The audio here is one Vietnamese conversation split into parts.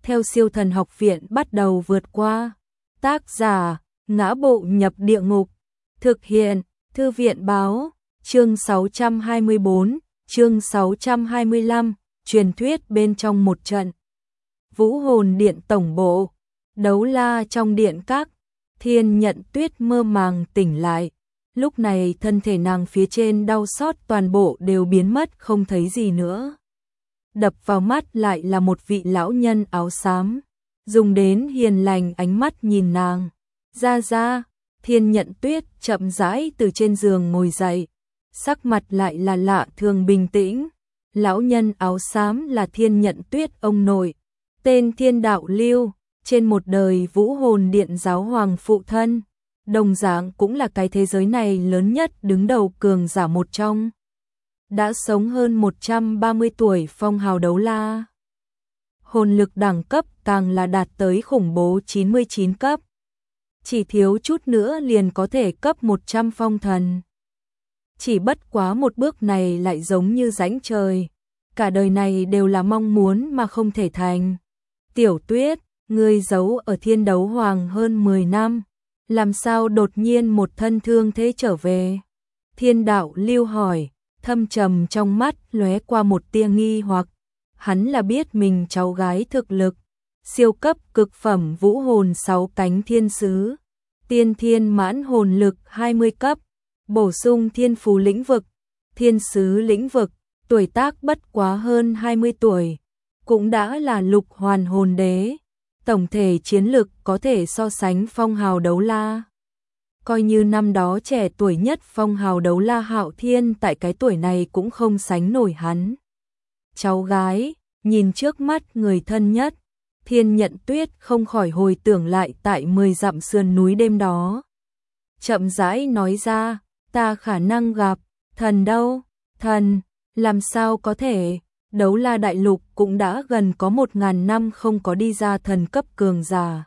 theo Siêu Thần Học Viện bắt đầu vượt qua. Tác giả: Ngã Bộ Nhập Địa Ngục. Thực hiện: Thư viện báo. Chương 624, chương 625, truyền thuyết bên trong một trận. Vũ Hồn Điện tổng bộ. Đấu la trong điện các. Thiên Nhận Tuyết mơ màng tỉnh lại. Lúc này thân thể nàng phía trên đau xót toàn bộ đều biến mất không thấy gì nữa. Đập vào mắt lại là một vị lão nhân áo xám, dùng đến hiền lành ánh mắt nhìn nàng. Ra, Thiên Nhận Tuyết chậm rãi từ trên giường ngồi dậy, sắc mặt lại là lạ thường bình tĩnh. Lão nhân áo xám là Thiên Nhận Tuyết ông nội, tên Thiên Đạo Lưu, trên một đời Vũ Hồn Điện giáo hoàng phụ thân, đồng dạng cũng là cái thế giới này lớn nhất đứng đầu cường giả một trong. Đã sống hơn 130 tuổi phong hào đấu la. Hồn lực đẳng cấp càng là đạt tới khủng bố 99 cấp. Chỉ thiếu chút nữa liền có thể cấp 100 phong thần. Chỉ bất quá một bước này lại giống như rãnh trời. Cả đời này đều là mong muốn mà không thể thành. Tiểu Tuyết, ngươi giấu ở Thiên Đấu Hoàng hơn 10 năm. Làm sao đột nhiên một thân thương thế trở về? Thiên Đạo Lưu hỏi, thâm trầm trong mắt lóe qua một tia nghi hoặc. Hắn là biết mình cháu gái thực lực, siêu cấp cực phẩm vũ hồn 6 cánh thiên sứ, tiên thiên mãn hồn lực 20 cấp, bổ sung thiên phú lĩnh vực, thiên sứ lĩnh vực, tuổi tác bất quá hơn 20 tuổi, cũng đã là lục hoàn hồn đế. Tổng thể chiến lực có thể so sánh phong hào đấu la. Coi như năm đó trẻ tuổi nhất phong hào đấu la Hạo Thiên tại cái tuổi này cũng không sánh nổi hắn. Cháu gái, nhìn trước mắt người thân nhất, Thiên Nhận Tuyết không khỏi hồi tưởng lại tại 10 dặm sườn núi đêm đó. Chậm rãi nói ra, ta khả năng gặp, thần đâu? Thần, làm sao có thể? Đấu la đại lục cũng đã gần có 1000 năm không có đi ra thần cấp cường giả.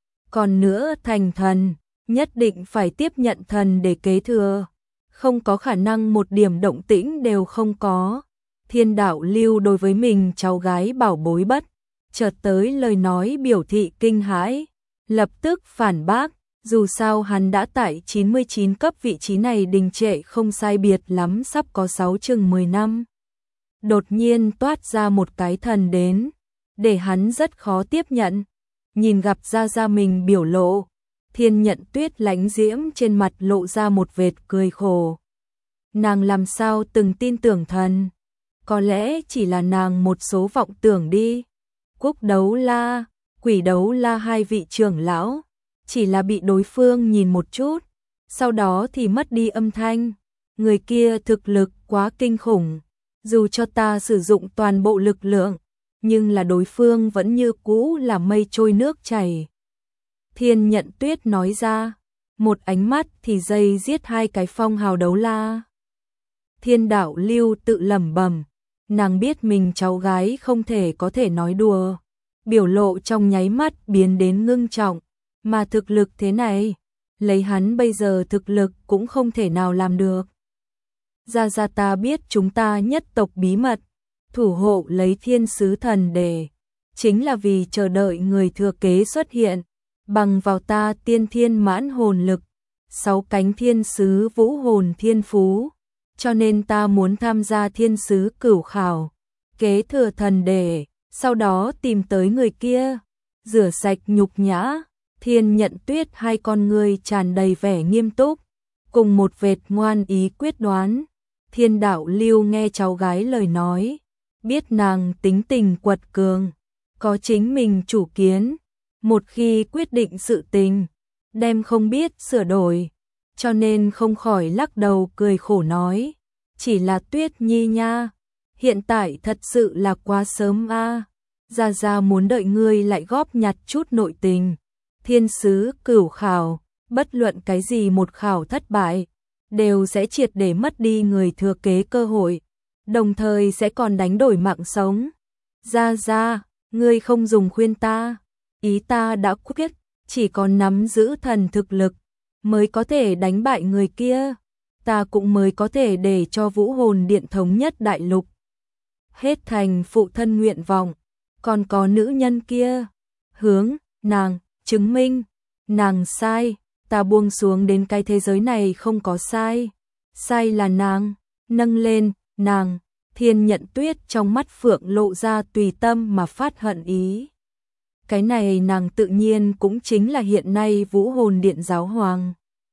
Còn nữa thành thần, nhất định phải tiếp nhận thần để kế thừa. Không có khả năng một điểm động tĩnh đều không có. Thiên Đạo Lưu đối với mình cháu gái bảo bối bất chợt tới lời nói biểu thị kinh hãi, lập tức phản bác, dù sao hắn đã tại 99 cấp vị trí này đình trệ không sai biệt lắm sắp có 6 chừng 10 năm. Đột nhiên toát ra một cái thần đến, để hắn rất khó tiếp nhận. Nhìn gặp ra mình biểu lộ, Thiên Nhận Tuyết lánh diễm trên mặt lộ ra một vệt cười khổ. Nàng làm sao từng tin tưởng thần? Có lẽ chỉ là nàng một số vọng tưởng đi. Quốc đấu la, quỷ đấu la hai vị trưởng lão, chỉ là bị đối phương nhìn một chút, sau đó thì mất đi âm thanh. Người kia thực lực quá kinh khủng, dù cho ta sử dụng toàn bộ lực lượng, nhưng là đối phương vẫn như cũ là mây trôi nước chảy. Thiên Nhận Tuyết nói ra, một ánh mắt thì dây giết hai cái phong hào đấu la. Thiên Đạo Lưu tự lẩm bẩm, nàng biết mình cháu gái không thể có thể nói đùa, biểu lộ trong nháy mắt biến đến ngưng trọng, mà thực lực thế này, lấy hắn bây giờ thực lực cũng không thể nào làm được. Ra ta biết chúng ta nhất tộc bí mật, thủ hộ lấy thiên sứ thần để, chính là vì chờ đợi người thừa kế xuất hiện, bằng vào ta tiên thiên mãn hồn lực, 6 cánh thiên sứ vũ hồn thiên phú, cho nên ta muốn tham gia thiên sứ cửu khảo, kế thừa thần để, sau đó tìm tới người kia, rửa sạch nhục nhã. Thiên Nhận Tuyết hai con ngươi tràn đầy vẻ nghiêm túc, cùng một vệt ngoan ý quyết đoán. Thiên Đạo Lưu nghe cháu gái lời nói, biết nàng tính tình quật cường, có chính mình chủ kiến, một khi quyết định sự tình, đem không biết sửa đổi, cho nên không khỏi lắc đầu cười khổ nói, chỉ là Tuyết Nhi nha, hiện tại thật sự là quá sớm a. Ra muốn đợi ngươi lại góp nhặt chút nội tình. Thiên sứ cửu khảo, bất luận cái gì một khảo thất bại, đều sẽ triệt để mất đi người thừa kế cơ hội, đồng thời sẽ còn đánh đổi mạng sống. Ra, ngươi không dùng khuyên ta, ý ta đã quyết, chỉ còn nắm giữ thần thực lực, mới có thể đánh bại người kia, ta cũng mới có thể để cho Vũ Hồn Điện thống nhất đại lục. Hết thành phụ thân nguyện vọng, còn có nữ nhân kia, hướng nàng chứng minh nàng sai, ta buông xuống đến cái thế giới này không có sai, sai là nàng, nâng lên, nàng, Thiên Nhận Tuyết trong mắt phượng lộ ra tùy tâm mà phát hận ý. Cái này nàng tự nhiên cũng chính là hiện nay Vũ Hồn Điện giáo hoàng.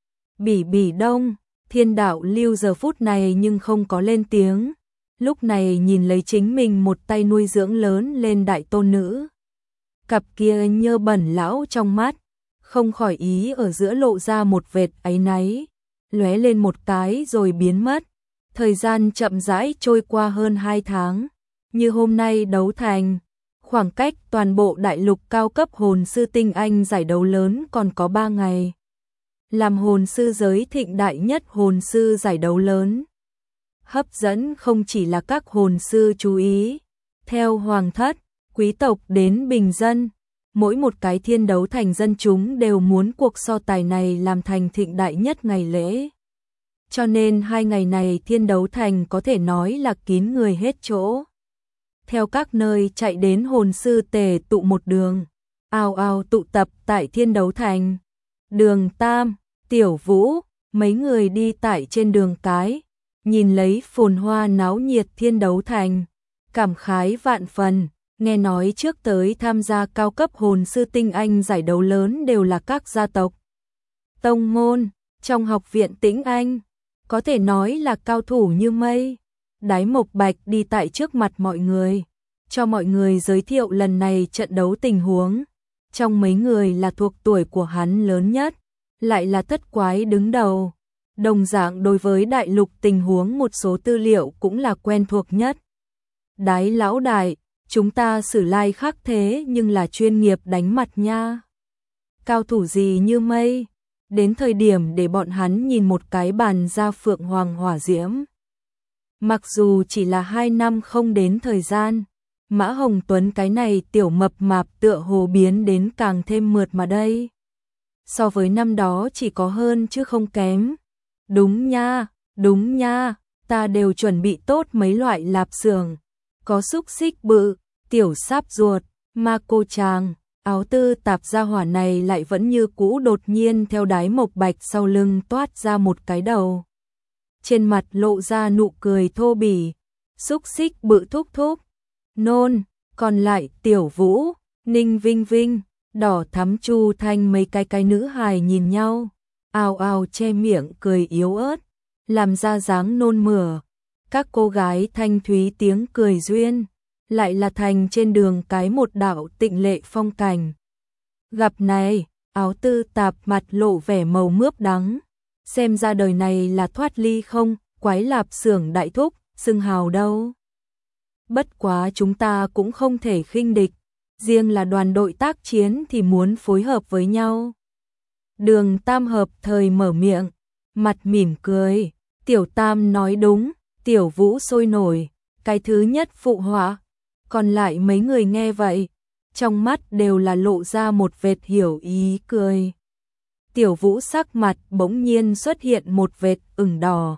Bỉ Bỉ Đông, Thiên Đạo Lưu giờ phút này nhưng không có lên tiếng, lúc này nhìn lấy chính mình một tay nuôi dưỡng lớn lên đại tôn nữ. Cặp kia nhơ bẩn lão trong mắt, không khỏi ý ở giữa lộ ra một vệt áy náy, lóe lên một cái rồi biến mất. Thời gian chậm rãi trôi qua hơn 2 tháng, như hôm nay đấu thành, khoảng cách toàn bộ đại lục cao cấp hồn sư tinh anh giải đấu lớn còn có 3 ngày. Làm hồn sư giới thịnh đại nhất hồn sư giải đấu lớn, hấp dẫn không chỉ là các hồn sư chú ý, theo hoàng thất, quý tộc đến bình dân, mỗi một cái thiên đấu thành dân chúng đều muốn cuộc so tài này làm thành thịnh đại nhất ngày lễ. Cho nên 2 ngày này thiên đấu thành có thể nói là kín người hết chỗ. Theo các nơi chạy đến hồn sư tề tụ một đường, ào ào tụ tập tại thiên đấu thành. Đường Tam, Tiểu Vũ, mấy người đi tại trên đường cái, nhìn lấy phồn hoa náo nhiệt thiên đấu thành, cảm khái vạn phần. Nghe nói trước tới tham gia cao cấp hồn sư tinh anh giải đấu lớn đều là các gia tộc, tông môn, trong học viện Tĩnh Anh, có thể nói là cao thủ như mây. Đái Mộc Bạch đi tại trước mặt mọi người, cho mọi người giới thiệu lần này trận đấu tình huống. Trong mấy người là thuộc tuổi của hắn lớn nhất, lại là thất quái đứng đầu. Đồng dạng đối với đại lục tình huống một số tư liệu cũng là quen thuộc nhất. Đái lão đại, chúng ta sử lai khác thế nhưng là chuyên nghiệp đánh mặt nha. Cao thủ gì như mây, đến thời điểm để bọn hắn nhìn một cái bàn ra phượng hoàng hỏa diễm. Mặc dù chỉ là 2 năm không đến thời gian, Mã Hồng Tuấn cái này tiểu mập mạp tựa hồ biến đến càng thêm mượt mà đây. So với năm đó chỉ có hơn chứ không kém. Đúng nha, ta đều chuẩn bị tốt mấy loại lạp xưởng, có xúc xích bự, tiểu sáp ruột, ma cô tràng. Áo tư tạp gia hỏa này lại vẫn như cũ đột nhiên theo Đái Mộc Bạch sau lưng toát ra một cái đầu. Trên mặt lộ ra nụ cười thô bỉ, xúc xích bự thúc thúc, nôn, còn lại Tiểu Vũ, Ninh Vinh Vinh, Đỏ Thắm Chu Thanh mấy cái nữ hài nhìn nhau, ào ào che miệng cười yếu ớt, làm ra dáng nôn mửa. Các cô gái thanh thúy tiếng cười duyên, lại là thành trên đường cái một đạo tịnh lệ phong cảnh. Gặp này, áo tư tạp mặt lộ vẻ màu mướp đắng, xem ra đời này là thoát ly không, quái lạp xưởng đại thúc, xưng hào đâu. Bất quá chúng ta cũng không thể khinh địch, riêng là đoàn đội tác chiến thì muốn phối hợp với nhau. Đường Tam hợp thời mở miệng, mặt mỉm cười, Tiểu Tam nói đúng, Tiểu Vũ sôi nổi, cái thứ nhất phụ họa. Còn lại mấy người nghe vậy, trong mắt đều là lộ ra một vệt hiểu ý cười. Tiểu Vũ sắc mặt bỗng nhiên xuất hiện một vệt ửng đỏ.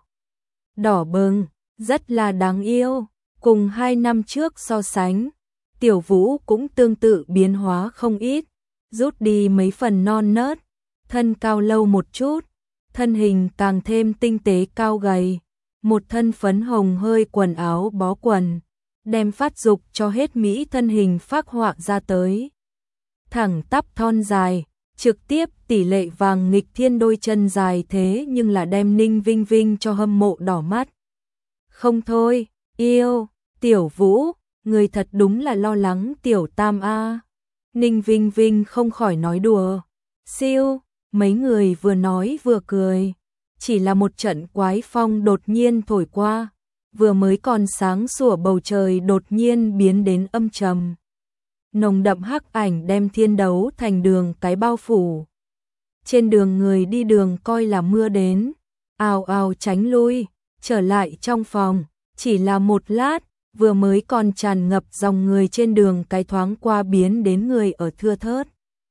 Đỏ bừng, rất là đáng yêu, cùng 2 năm trước so sánh. Tiểu Vũ cũng tương tự biến hóa không ít, rút đi mấy phần non nớt, thân cao lâu một chút, thân hình càng thêm tinh tế cao gầy, một thân phấn hồng hơi quần áo bó quần, đem phát dục cho hết mỹ thân hình phác họa ra tới. Thẳng tắp thon dài, trực tiếp tỷ lệ vàng nghịch thiên đôi chân dài thế nhưng là đem Ninh Vinh Vinh cho hâm mộ đỏ mắt. Không thôi, yêu, Tiểu Vũ, người thật đúng là lo lắng Tiểu Tam a. Ninh Vinh Vinh không khỏi nói đùa. Siêu, mấy người vừa nói vừa cười. Chỉ là một trận quái phong đột nhiên thổi qua, vừa mới còn sáng sủa bầu trời đột nhiên biến đến âm trầm. Nồng đậm hắc ảnh đem thiên đấu thành đường cái bao phủ. Trên đường người đi đường coi là mưa đến, ào ào tránh lui, trở lại trong phòng, chỉ là một lát, vừa mới còn tràn ngập dòng người trên đường cái thoáng qua biến đến người ở thưa thớt.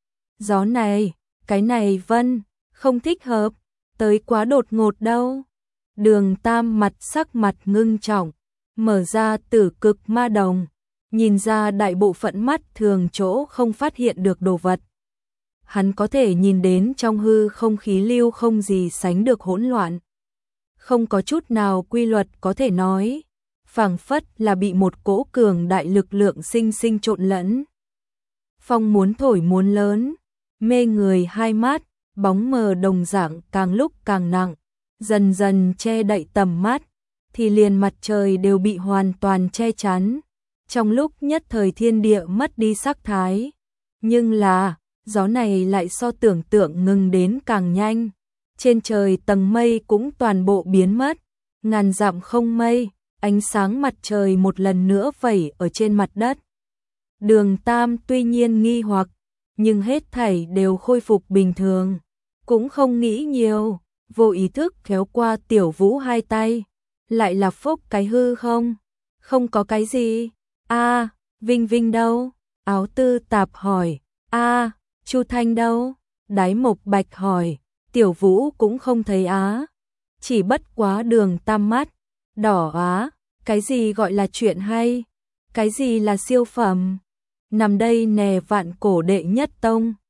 Gió này, cái này Vân, không thích hợp, tới quá đột ngột đâu. Đường Tam mặt sắc mặt ngưng trọng, mở ra tử cực ma đồng, nhìn ra đại bộ phận mắt thường chỗ không phát hiện được đồ vật. Hắn có thể nhìn đến trong hư không khí lưu không gì sánh được hỗn loạn. Không có chút nào quy luật có thể nói, phảng phất là bị một cỗ cường đại lực lượng sinh sinh trộn lẫn. Phong muốn thổi muốn lớn, mê người hai mắt, bóng mờ đồng dạng càng lúc càng nặng, dần dần che đậy tầm mắt, thì liền mặt trời đều bị hoàn toàn che chắn. Trong lúc nhất thời thiên địa mất đi sắc thái, nhưng là, gió này lại so tưởng tượng ngừng đến càng nhanh. Trên trời tầng mây cũng toàn bộ biến mất, ngàn dặm không mây, ánh sáng mặt trời một lần nữa vẩy ở trên mặt đất. Đường Tam tuy nhiên nghi hoặc, nhưng hết thảy đều khôi phục bình thường, cũng không nghĩ nhiều, vô ý thức kéo qua Tiểu Vũ hai tay, lại là phúc cái hư không? Không có cái gì. A, Vinh Vinh đâu? Áo Tư Tạp hỏi. A, Chu Thanh đâu? Đái Mộc Bạch hỏi. Tiểu Vũ cũng không thấy á. Chỉ bất quá Đường Tam mắt đỏ á, cái gì gọi là chuyện hay? Cái gì là siêu phẩm? Nằm đây nè, vạn cổ đệ nhất tông,